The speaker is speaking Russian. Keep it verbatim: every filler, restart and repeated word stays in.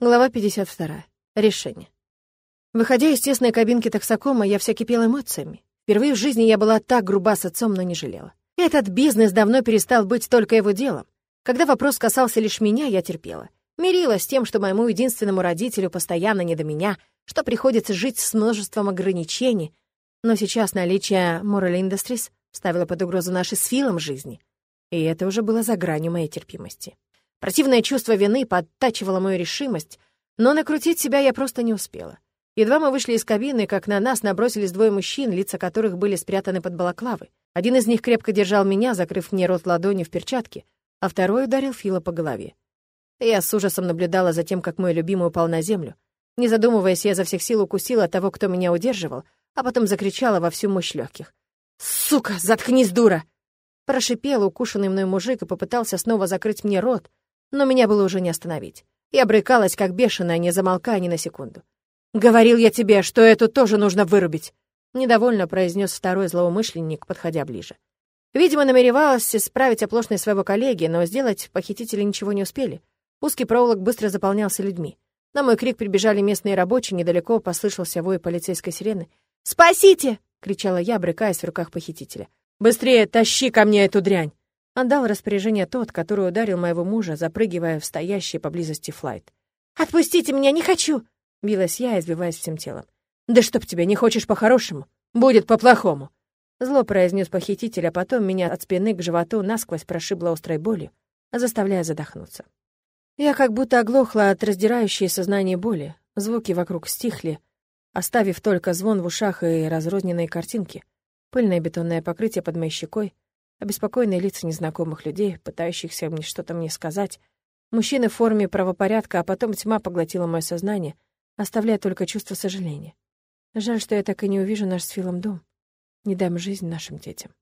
Глава пятьдесят вторая. Решение. Выходя из тесной кабинки таксокома, я вся кипела эмоциями. Впервые в жизни я была так груба с отцом, но не жалела. Этот бизнес давно перестал быть только его делом. Когда вопрос касался лишь меня, я терпела. Мирилась с тем, что моему единственному родителю постоянно не до меня, что приходится жить с множеством ограничений. Но сейчас наличие Moral Industries ставило под угрозу наши с Филом жизни. И это уже было за гранью моей терпимости. Противное чувство вины подтачивало мою решимость, но накрутить себя я просто не успела. Едва мы вышли из кабины, как на нас набросились двое мужчин, лица которых были спрятаны под балаклавой. Один из них крепко держал меня, закрыв мне рот ладонью в перчатке, а второй ударил Фила по голове. Я с ужасом наблюдала за тем, как мой любимый упал на землю. Не задумываясь, я изо всех сил укусила того, кто меня удерживал, а потом закричала во всю мощь легких. «Сука, заткнись, дура!» Прошипел укушенный мной мужик и попытался снова закрыть мне рот, но меня было уже не остановить. Я брыкалась, как бешеная, не замолкая ни на секунду. «Говорил я тебе, что эту тоже нужно вырубить!» Недовольно произнес второй злоумышленник, подходя ближе. Видимо, намеревалась исправить оплошность своего коллеги, но сделать похитители ничего не успели. Узкий проволок быстро заполнялся людьми. На мой крик прибежали местные рабочие, недалеко послышался вой полицейской сирены. «Спасите!» — кричала я, брыкаясь в руках похитителя. «Быстрее тащи ко мне эту дрянь!» Отдал распоряжение тот, который ударил моего мужа, запрыгивая в стоящий поблизости флайт. «Отпустите меня, не хочу!» — билась я, избиваясь всем телом. «Да чтоб тебя, не хочешь по-хорошему? Будет по-плохому!» Зло произнес похититель, а потом меня от спины к животу насквозь прошибло острой болью, заставляя задохнуться. Я как будто оглохла от раздирающей сознание боли. Звуки вокруг стихли, оставив только звон в ушах и разрозненные картинки. Пыльное бетонное покрытие под моей щекой, обеспокоенные лица незнакомых людей, пытающихся мне что-то мне сказать, мужчины в форме правопорядка, а потом тьма поглотила мое сознание, оставляя только чувство сожаления. Жаль, что я так и не увижу наш с Филом дом. Не дам жизнь нашим детям.